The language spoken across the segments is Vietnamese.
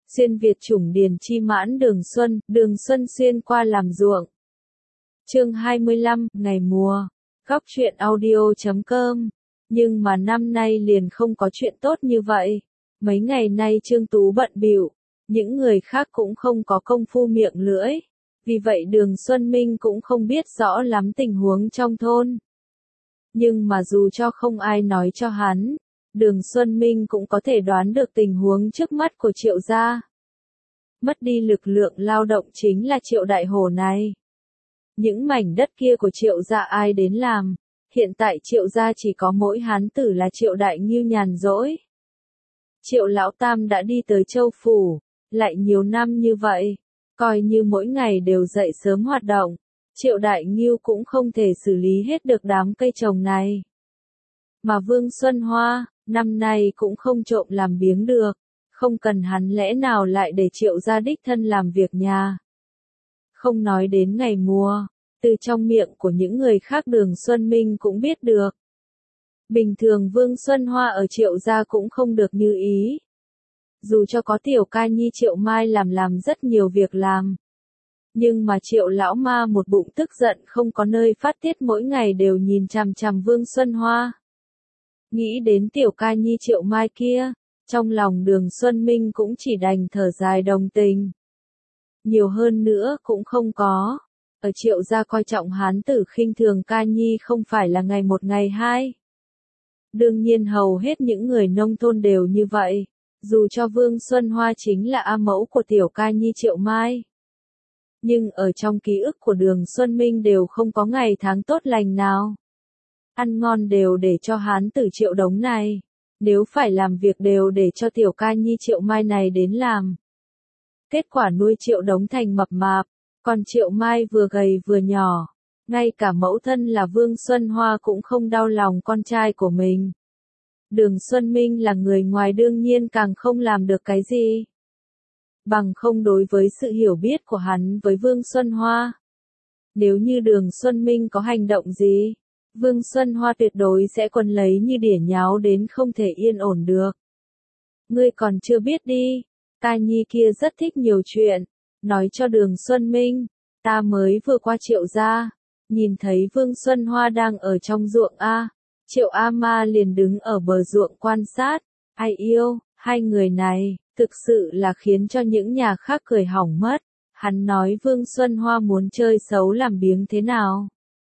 Xuyên Việt chủng điền chi mãn đường xuân xuyên qua làm ruộng. Chương 25, ngày mùa. Góc truyện audio.com. Nhưng mà năm nay liền không có chuyện tốt như vậy. Mấy ngày nay Trương Tú bận bịu, những người khác cũng không có công phu miệng lưỡi. Vì vậy Đường Xuân Minh cũng không biết rõ lắm tình huống trong thôn. Nhưng mà dù cho không ai nói cho hắn, Đường Xuân Minh cũng có thể đoán được tình huống trước mắt của Triệu gia. Mất đi lực lượng lao động chính là Triệu Đại Hổ này. Những mảnh đất kia của Triệu gia ai đến làm, hiện tại Triệu gia chỉ có mỗi hán tử là Triệu Đại Ngưu nhàn rỗi. Triệu Lão Tam đã đi tới Châu Phủ, lại nhiều năm như vậy, coi như mỗi ngày đều dậy sớm hoạt động, Triệu Đại Ngưu cũng không thể xử lý hết được đám cây trồng này. Mà Vương Xuân Hoa, năm nay cũng không trộm làm biếng được, không cần hắn lẽ nào lại để Triệu gia đích thân làm việc nhà. Không nói đến ngày mùa, từ trong miệng của những người khác Đường Xuân Minh cũng biết được. Bình thường Vương Xuân Hoa ở Triệu gia cũng không được như ý. Dù cho có tiểu ca nhi Triệu Mai làm rất nhiều việc làm. Nhưng mà Triệu lão ma một bụng tức giận không có nơi phát tiết, mỗi ngày đều nhìn chằm chằm Vương Xuân Hoa. Nghĩ đến tiểu ca nhi Triệu Mai kia, trong lòng Đường Xuân Minh cũng chỉ đành thở dài đồng tình. Nhiều hơn nữa cũng không có. Ở Triệu gia coi trọng hán tử khinh thường ca nhi không phải là ngày một ngày hai. Đương nhiên hầu hết những người nông thôn đều như vậy. Dù cho Vương Xuân Hoa chính là A mẫu của tiểu ca nhi Triệu Mai. Nhưng ở trong ký ức của Đường Xuân Minh đều không có ngày tháng tốt lành nào. Ăn ngon đều để cho hán tử Triệu Đống này. Nếu phải làm việc đều để cho tiểu ca nhi Triệu Mai này đến làm. Kết quả nuôi Triệu Đống thành mập mạp, còn Triệu Mai vừa gầy vừa nhỏ. Ngay cả mẫu thân là Vương Xuân Hoa cũng không đau lòng con trai của mình. Đường Xuân Minh là người ngoài đương nhiên càng không làm được cái gì. Bằng không đối với sự hiểu biết của hắn với Vương Xuân Hoa. Nếu như Đường Xuân Minh có hành động gì, Vương Xuân Hoa tuyệt đối sẽ quấn lấy như đỉa nháo đến không thể yên ổn được. Ngươi còn chưa biết đi, ca nhi kia rất thích nhiều chuyện, nói cho Đường Xuân Minh, ta mới vừa qua Triệu gia, nhìn thấy Vương Xuân Hoa đang ở trong ruộng A. Triệu A Ma liền đứng ở bờ ruộng quan sát, ai yêu, hai người này, thực sự là khiến cho những nhà khác cười hỏng mất. Hắn nói Vương Xuân Hoa muốn chơi xấu làm biếng thế nào.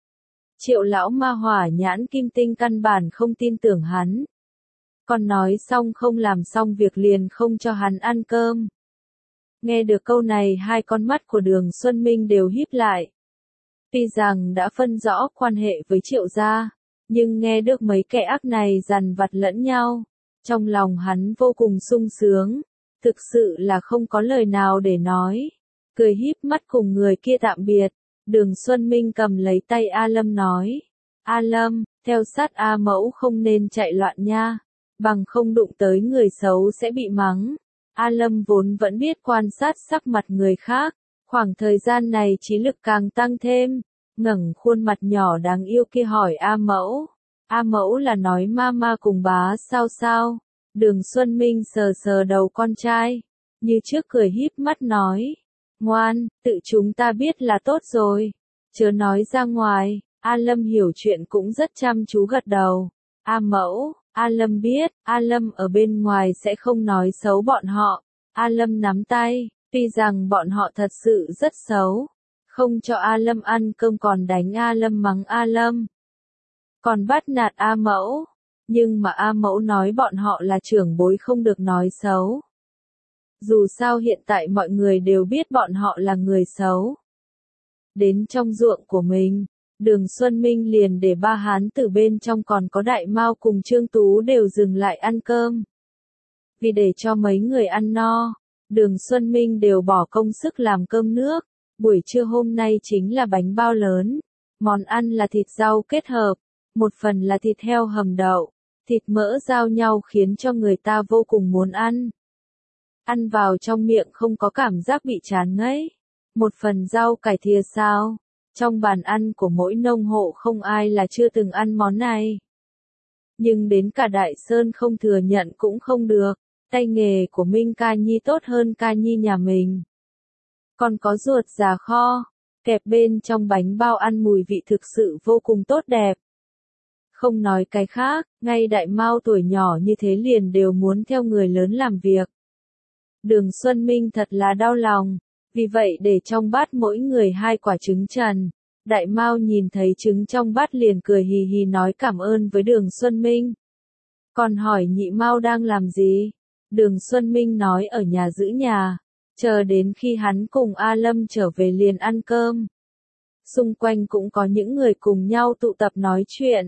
Triệu lão ma hỏa nhãn kim tinh căn bản không tin tưởng hắn. Còn nói xong không làm xong việc liền không cho hắn ăn cơm. Nghe được câu này hai con mắt của Đường Xuân Minh đều híp lại. Tuy rằng đã phân rõ quan hệ với Triệu gia, nhưng nghe được mấy kẻ ác này dằn vặt lẫn nhau, trong lòng hắn vô cùng sung sướng, thực sự là không có lời nào để nói. Cười híp mắt cùng người kia tạm biệt, Đường Xuân Minh cầm lấy tay A Lâm nói, A Lâm, theo sát A mẫu không nên chạy loạn nha, bằng không đụng tới người xấu sẽ bị mắng. A Lâm vốn vẫn biết quan sát sắc mặt người khác, khoảng thời gian này trí lực càng tăng thêm. Ngẩng khuôn mặt nhỏ đáng yêu kia hỏi A mẫu. A mẫu là nói mama cùng bá sao. Đường Xuân Minh sờ sờ đầu con trai, như trước cười híp mắt nói. Ngoan, tự chúng ta biết là tốt rồi. Chớ nói ra ngoài. A Lâm hiểu chuyện cũng rất chăm chú gật đầu. A mẫu, A Lâm biết, A Lâm ở bên ngoài sẽ không nói xấu bọn họ. A Lâm nắm tay, tuy rằng bọn họ thật sự rất xấu. Không cho A Lâm ăn cơm còn đánh A Lâm mắng A Lâm. Còn bắt nạt A mẫu. Nhưng mà A mẫu nói bọn họ là trưởng bối không được nói xấu. Dù sao hiện tại mọi người đều biết bọn họ là người xấu. Đến trong ruộng của mình, Đường Xuân Minh liền để ba hán tử bên trong còn có Đại Mao cùng Trương Tú đều dừng lại ăn cơm. Vì để cho mấy người ăn no, Đường Xuân Minh đều bỏ công sức làm cơm nước. Buổi trưa hôm nay chính là bánh bao lớn. Món ăn là thịt rau kết hợp, một phần là thịt heo hầm đậu, thịt mỡ giao nhau khiến cho người ta vô cùng muốn ăn. Ăn vào trong miệng không có cảm giác bị chán ngấy. Một phần rau cải thìa xào. Trong bàn ăn của mỗi nông hộ không ai là chưa từng ăn món này. Nhưng đến cả Đại Sơn không thừa nhận cũng không được. tay nghề của Minh ca nhi tốt hơn ca nhi nhà mình. Còn có ruột già kho, kẹp bên trong bánh bao ăn mùi vị thực sự vô cùng tốt đẹp. Không nói cái khác, ngay Đại Mao tuổi nhỏ như thế liền đều muốn theo người lớn làm việc. Đường Xuân Minh thật là đau lòng, vì vậy để trong bát mỗi người 2 quả trứng trần. Đại Mao nhìn thấy trứng trong bát liền cười hì hì nói cảm ơn với Đường Xuân Minh. Còn hỏi Nhị Mao đang làm gì? Đường Xuân Minh nói ở nhà giữ nhà, chờ đến khi hắn cùng A Lâm trở về liền ăn cơm. Xung quanh cũng có những người cùng nhau tụ tập nói chuyện.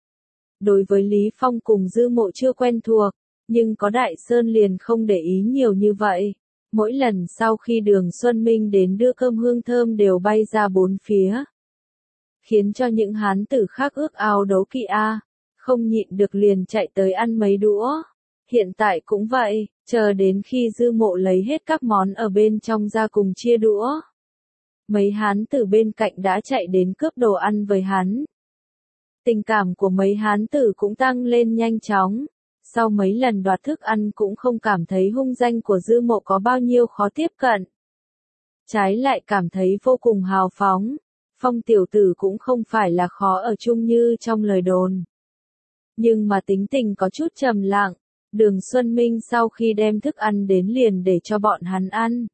Đối với Lý Phong cùng Dư Mộ chưa quen thuộc, nhưng có Đại Sơn liền không để ý nhiều như vậy. Mỗi lần sau khi Đường Xuân Minh đến đưa cơm hương thơm đều bay ra bốn phía. Khiến cho những hán tử khác ước ao đấu kỵ không nhịn được liền chạy tới ăn mấy đũa. Hiện tại cũng vậy, chờ đến khi Dư Mộ lấy hết các món ở bên trong ra cùng chia đũa. Mấy hán tử bên cạnh đã chạy đến cướp đồ ăn với hắn. Tình cảm của mấy hán tử cũng tăng lên nhanh chóng. Sau mấy lần đoạt thức ăn cũng không cảm thấy hung danh của Dư Mộ có bao nhiêu khó tiếp cận. Trái lại cảm thấy vô cùng hào phóng. Phong tiểu tử cũng không phải là khó ở chung như trong lời đồn. Nhưng mà tính tình có chút trầm lặng. Đường Xuân Minh sau khi đem thức ăn đến liền để cho bọn hắn ăn.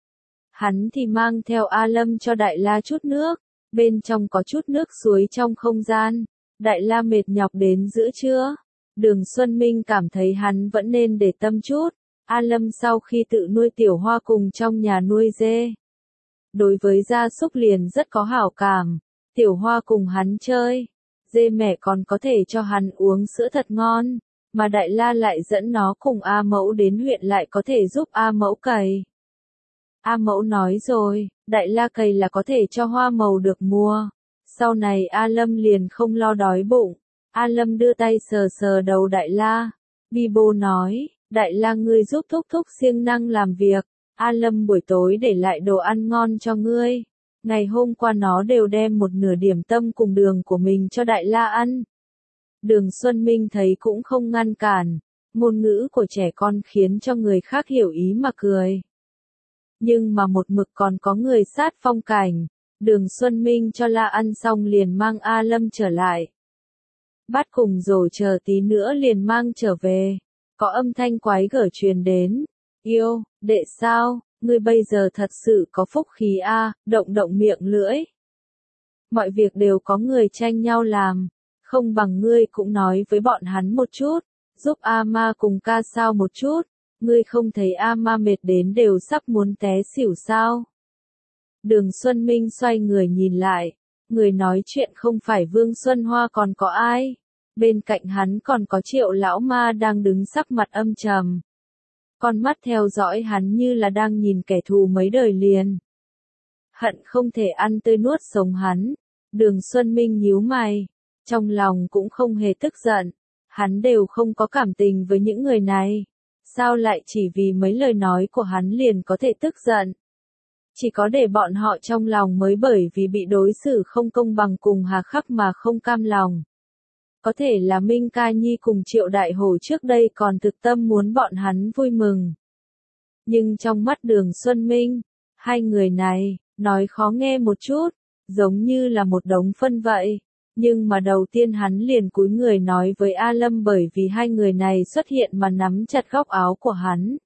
Hắn thì mang theo A Lâm cho Đại La chút nước. Bên trong có chút nước suối trong không gian. Đại La mệt nhọc đến giữa trưa. Đường Xuân Minh cảm thấy hắn vẫn nên để tâm chút. A Lâm sau khi tự nuôi tiểu hoa cùng trong nhà nuôi dê. Đối với gia súc liền rất có hảo cảm. Tiểu hoa cùng hắn chơi. Dê mẹ còn có thể cho hắn uống sữa thật ngon. Mà Đại La lại dẫn nó cùng A Mẫu đến huyện lại có thể giúp A Mẫu cày. A Mẫu nói rồi, Đại La cày là có thể cho hoa màu được mua. Sau này A Lâm liền không lo đói bụng. A Lâm đưa tay sờ sờ đầu Đại La. Bibo nói, Đại La ngươi giúp thúc thúc siêng năng làm việc. A Lâm buổi tối để lại đồ ăn ngon cho ngươi. Ngày hôm qua nó đều đem một nửa điểm tâm cùng đường của mình cho Đại La ăn. Đường Xuân Minh thấy cũng không ngăn cản. Ngôn ngữ của trẻ con khiến cho người khác hiểu ý mà cười. Nhưng mà một mực còn có người sát phong cảnh. Đường Xuân Minh cho La ăn xong liền mang A Lâm trở lại. Bắt cùng rồi chờ tí nữa liền mang trở về. Có âm thanh quái gở truyền đến. Yêu, đệ sao, ngươi bây giờ thật sự có phúc khí động động miệng lưỡi. Mọi việc đều có người tranh nhau làm. Không bằng ngươi cũng nói với bọn hắn một chút. Giúp A Ma cùng ca sao một chút. Ngươi không thấy A Ma mệt đến đều sắp muốn té xỉu sao. Đường Xuân Minh xoay người nhìn lại. Người nói chuyện không phải Vương Xuân Hoa còn có ai. Bên cạnh hắn còn có Triệu lão ma đang đứng sắc mặt âm trầm. Con mắt theo dõi hắn như là đang nhìn kẻ thù mấy đời liền. Hận không thể ăn tươi nuốt sống hắn. Đường Xuân Minh nhíu mày. Trong lòng cũng không hề tức giận. Hắn đều không có cảm tình với những người này. Sao lại chỉ vì mấy lời nói của hắn liền có thể tức giận? Chỉ có để bọn họ trong lòng mới bởi vì bị đối xử không công bằng cùng hà khắc mà không cam lòng. Có thể là Minh Ca Nhi cùng Triệu Đại Hổ trước đây còn thực tâm muốn bọn hắn vui mừng. Nhưng trong mắt Đường Xuân Minh, hai người này, nói khó nghe một chút, giống như là một đống phân vậy. Nhưng mà đầu tiên hắn liền cúi người nói với A Lâm bởi vì hai người này xuất hiện mà nắm chặt góc áo của hắn.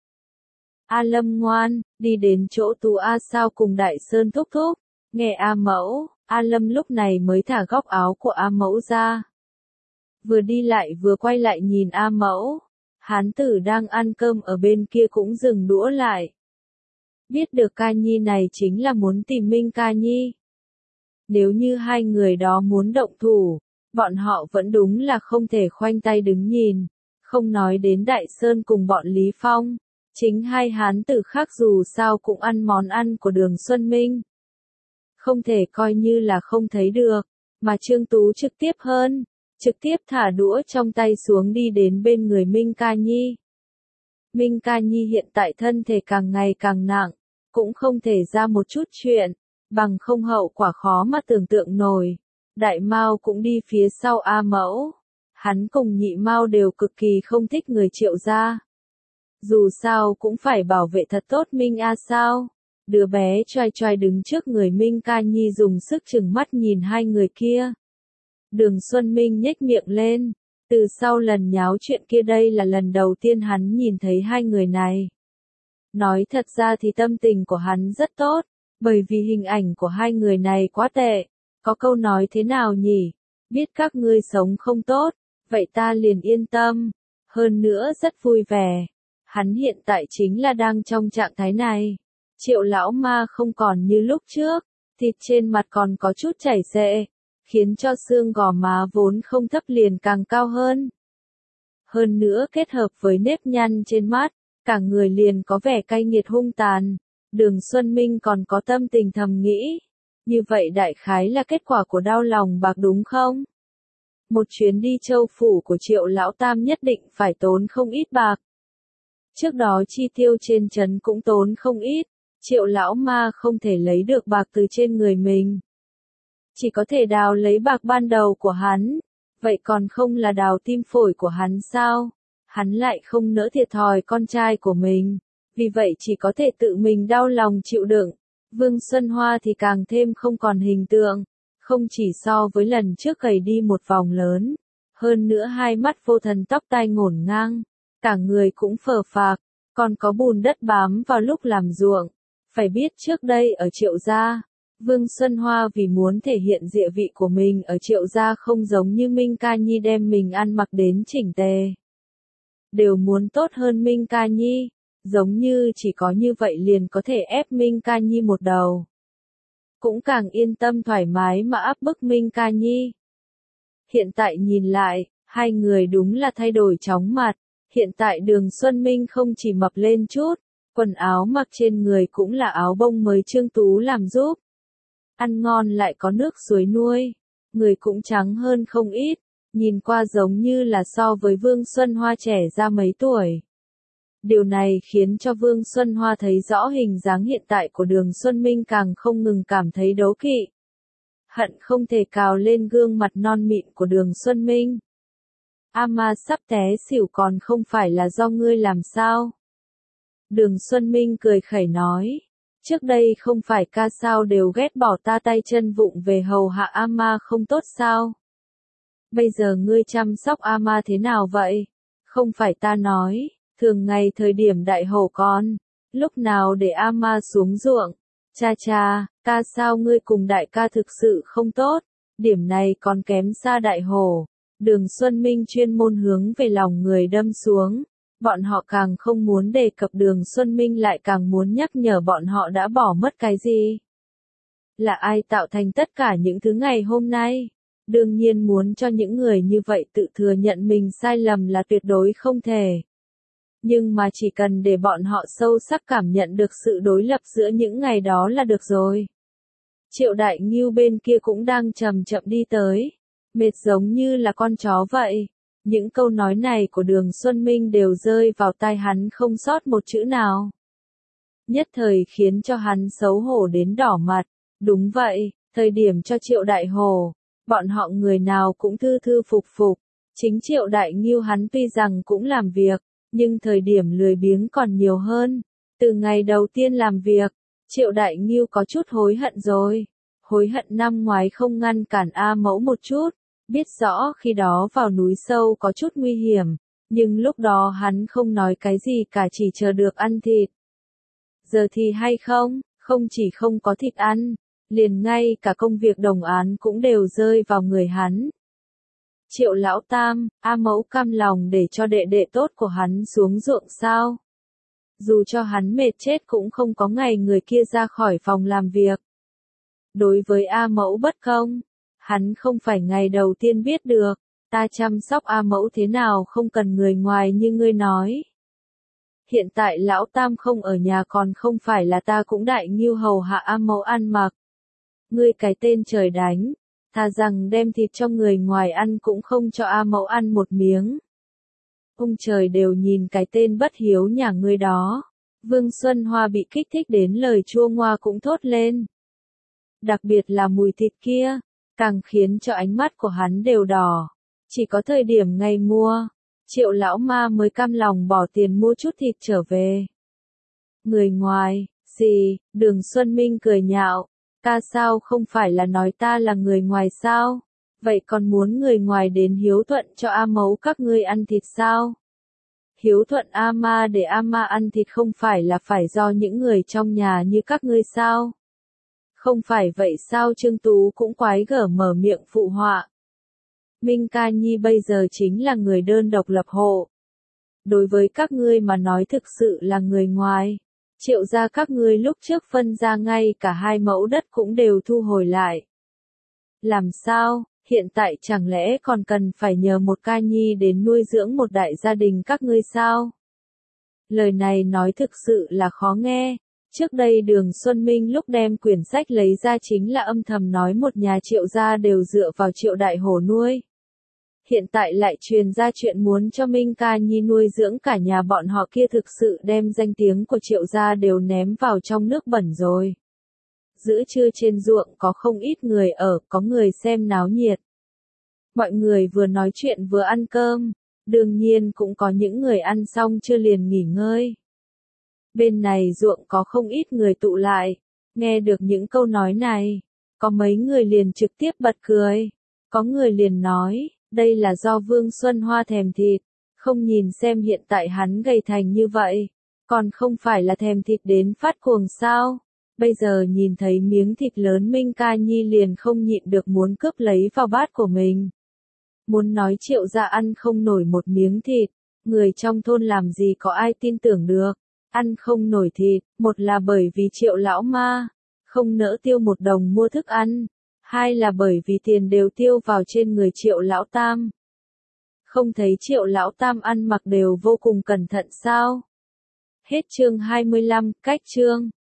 A Lâm ngoan, đi đến chỗ Tú A Sao cùng Đại Sơn thúc thúc, nghe A Mẫu, A Lâm lúc này mới thả góc áo của A Mẫu ra. Vừa đi lại vừa quay lại nhìn A Mẫu, hán tử đang ăn cơm ở bên kia cũng dừng đũa lại. Biết được Ca Nhi này chính là muốn tìm Minh Ca Nhi. Nếu như hai người đó muốn động thủ, bọn họ vẫn đúng là không thể khoanh tay đứng nhìn, không nói đến Đại Sơn cùng bọn Lý Phong. Chính hai hán tử khác dù sao cũng ăn món ăn của Đường Xuân Minh. Không thể coi như là không thấy được, mà Trương Tú trực tiếp hơn, trực tiếp thả đũa trong tay xuống đi đến bên người Minh Ca Nhi. Minh Ca Nhi hiện tại thân thể càng ngày càng nặng, cũng không thể ra một chút chuyện, bằng không hậu quả khó mà tưởng tượng nổi. Đại Mao cũng đi phía sau A Mẫu, hắn cùng Nhị Mao đều cực kỳ không thích người Triệu gia. Dù sao cũng phải bảo vệ thật tốt Minh A sao. Đứa bé choai choai đứng trước người Minh Ca Nhi dùng sức chừng mắt nhìn hai người kia. Đường Xuân Minh nhếch miệng lên. Từ sau lần nháo chuyện kia đây là lần đầu tiên hắn nhìn thấy hai người này. Nói thật ra thì tâm tình của hắn rất tốt, bởi vì hình ảnh của hai người này quá tệ. Có câu nói thế nào nhỉ? Biết các ngươi sống không tốt, vậy ta liền yên tâm. Hơn nữa rất vui vẻ. Hắn hiện tại chính là đang trong trạng thái này. Triệu lão ma không còn như lúc trước, thịt trên mặt còn có chút chảy xệ, khiến cho xương gò má vốn không thấp liền càng cao hơn. Hơn nữa kết hợp với nếp nhăn trên mắt, cả người liền có vẻ cay nghiệt hung tàn. Đường Xuân Minh còn có tâm tình thầm nghĩ, như vậy đại khái là kết quả của đau lòng bạc đúng không? Một chuyến đi châu phủ của Triệu lão tam nhất định phải tốn không ít bạc. Trước đó chi tiêu trên trấn cũng tốn không ít, Triệu lão ma không thể lấy được bạc từ trên người mình. Chỉ có thể đào lấy bạc ban đầu của hắn, vậy còn không là đào tim phổi của hắn sao? Hắn lại không nỡ thiệt thòi con trai của mình, vì vậy chỉ có thể tự mình đau lòng chịu đựng. Vương Xuân Hoa thì càng thêm không còn hình tượng, không chỉ so với lần trước gầy đi một vòng lớn, hơn nữa hai mắt vô thần tóc tai ngổn ngang, cả người cũng phờ phạc, còn có bùn đất bám vào lúc làm ruộng. Phải biết trước đây ở Triệu gia, Vương Xuân Hoa vì muốn thể hiện địa vị của mình ở Triệu gia không giống như Minh Ca Nhi đem mình ăn mặc đến chỉnh tề. Đều muốn tốt hơn Minh Ca Nhi, giống như chỉ có như vậy liền có thể ép Minh Ca Nhi một đầu. Cũng càng yên tâm thoải mái mà áp bức Minh Ca Nhi. Hiện tại nhìn lại, hai người đúng là thay đổi chóng mặt. Hiện tại Đường Xuân Minh không chỉ mập lên chút, quần áo mặc trên người cũng là áo bông mới Trương Tú làm giúp. Ăn ngon lại có nước suối nuôi, người cũng trắng hơn không ít, nhìn qua giống như là so với Vương Xuân Hoa trẻ ra mấy tuổi. Điều này khiến cho Vương Xuân Hoa thấy rõ hình dáng hiện tại của Đường Xuân Minh càng không ngừng cảm thấy đố kỵ. Hận không thể cào lên gương mặt non mịn của Đường Xuân Minh. Ma sắp té xỉu còn không phải là do ngươi làm sao? Đường Xuân Minh cười khẩy nói. Trước đây không phải ca sao đều ghét bỏ ta tay chân vụng về hầu hạ Ma không tốt sao? Bây giờ ngươi chăm sóc Ma thế nào vậy? Không phải ta nói, thường ngày thời điểm đại hổ con, lúc nào để Ma xuống ruộng? Cha cha, ca sao ngươi cùng đại ca thực sự không tốt, điểm này còn kém xa đại hổ. Đường Xuân Minh chuyên môn hướng về lòng người đâm xuống. Bọn họ càng không muốn đề cập Đường Xuân Minh lại càng muốn nhắc nhở bọn họ đã bỏ mất cái gì. Là ai tạo thành tất cả những thứ ngày hôm nay? Đương nhiên muốn cho những người như vậy tự thừa nhận mình sai lầm là tuyệt đối không thể. Nhưng mà chỉ cần để bọn họ sâu sắc cảm nhận được sự đối lập giữa những ngày đó là được rồi. Triệu Đại Ngưu bên kia cũng đang chậm chậm đi tới. Mệt giống như là con chó vậy. Những câu nói này của Đường Xuân Minh đều rơi vào tai hắn không sót một chữ nào. Nhất thời khiến cho hắn xấu hổ đến đỏ mặt. Đúng vậy, thời điểm cho Triệu Đại Hổ, bọn họ người nào cũng thư thư phục phục. Chính Triệu Đại Ngưu hắn tuy rằng cũng làm việc, nhưng thời điểm lười biếng còn nhiều hơn. Từ ngày đầu tiên làm việc, Triệu Đại Ngưu có chút hối hận rồi. Hối hận năm ngoái không ngăn cản A Mẫu một chút. Biết rõ khi đó vào núi sâu có chút nguy hiểm, nhưng lúc đó hắn không nói cái gì cả chỉ chờ được ăn thịt. Giờ thì hay không, không chỉ không có thịt ăn, liền ngay cả công việc đồng án cũng đều rơi vào người hắn. Triệu lão tam, A Mẫu cam lòng để cho đệ đệ tốt của hắn xuống ruộng sao? Dù cho hắn mệt chết cũng không có ngày người kia ra khỏi phòng làm việc. Đối với A Mẫu bất công, hắn không phải ngày đầu tiên biết được, ta chăm sóc A Mẫu thế nào không cần người ngoài như ngươi nói. Hiện tại lão tam không ở nhà còn không phải là ta cũng đại ngưu hầu hạ A Mẫu ăn mặc. Ngươi cái tên trời đánh, thà rằng đem thịt cho người ngoài ăn cũng không cho A Mẫu ăn một miếng. Ông trời đều nhìn cái tên bất hiếu nhà ngươi đó. Vương Xuân Hoa bị kích thích đến lời chua ngoa cũng thốt lên. Đặc biệt là mùi thịt kia, càng khiến cho ánh mắt của hắn đều đỏ. Chỉ có thời điểm ngày mua, Triệu lão ma mới cam lòng bỏ tiền mua chút thịt trở về. Người ngoài, gì, Đường Xuân Minh cười nhạo, ta sao không phải là nói ta là người ngoài sao? Vậy còn muốn người ngoài đến hiếu thuận cho A Mẫu các ngươi ăn thịt sao? Hiếu thuận A Ma để A Ma ăn thịt không phải là phải do những người trong nhà như các ngươi sao? Không phải vậy sao? Trương Tú cũng quái gở mở miệng phụ họa. Minh Ca Nhi bây giờ chính là người đơn độc lập hộ. Đối với các ngươi mà nói thực sự là người ngoài. Triệu gia các ngươi lúc trước phân ra ngay cả 2 mẫu đất cũng đều thu hồi lại. Làm sao, hiện tại chẳng lẽ còn cần phải nhờ một Ca Nhi đến nuôi dưỡng một đại gia đình các ngươi sao? Lời này nói thực sự là khó nghe. Trước đây Đường Xuân Minh lúc đem quyển sách lấy ra chính là âm thầm nói một nhà Triệu gia đều dựa vào Triệu Đại Hổ nuôi. Hiện tại lại truyền ra chuyện muốn cho Minh Ca Nhi nuôi dưỡng cả nhà bọn họ, kia thực sự đem danh tiếng của Triệu gia đều ném vào trong nước bẩn rồi. Giữa trưa trên ruộng có không ít người ở, có người xem náo nhiệt. Mọi người vừa nói chuyện vừa ăn cơm, đương nhiên cũng có những người ăn xong chưa liền nghỉ ngơi. Bên này ruộng có không ít người tụ lại, nghe được những câu nói này, có mấy người liền trực tiếp bật cười, có người liền nói, đây là do Vương Xuân Hoa thèm thịt, không nhìn xem hiện tại hắn gầy thành như vậy, còn không phải là thèm thịt đến phát cuồng sao? Bây giờ nhìn thấy miếng thịt lớn Minh Ca Nhi liền không nhịn được muốn cướp lấy vào bát của mình. Muốn nói Triệu gia ăn không nổi một miếng thịt, người trong thôn làm gì có ai tin tưởng được. Ăn không nổi thịt, một là bởi vì Triệu lão ma không nỡ tiêu một đồng mua thức ăn, hai là bởi vì tiền đều tiêu vào trên người Triệu lão tam. Không thấy Triệu lão tam ăn mặc đều vô cùng cẩn thận sao? Hết chương 25, cách chương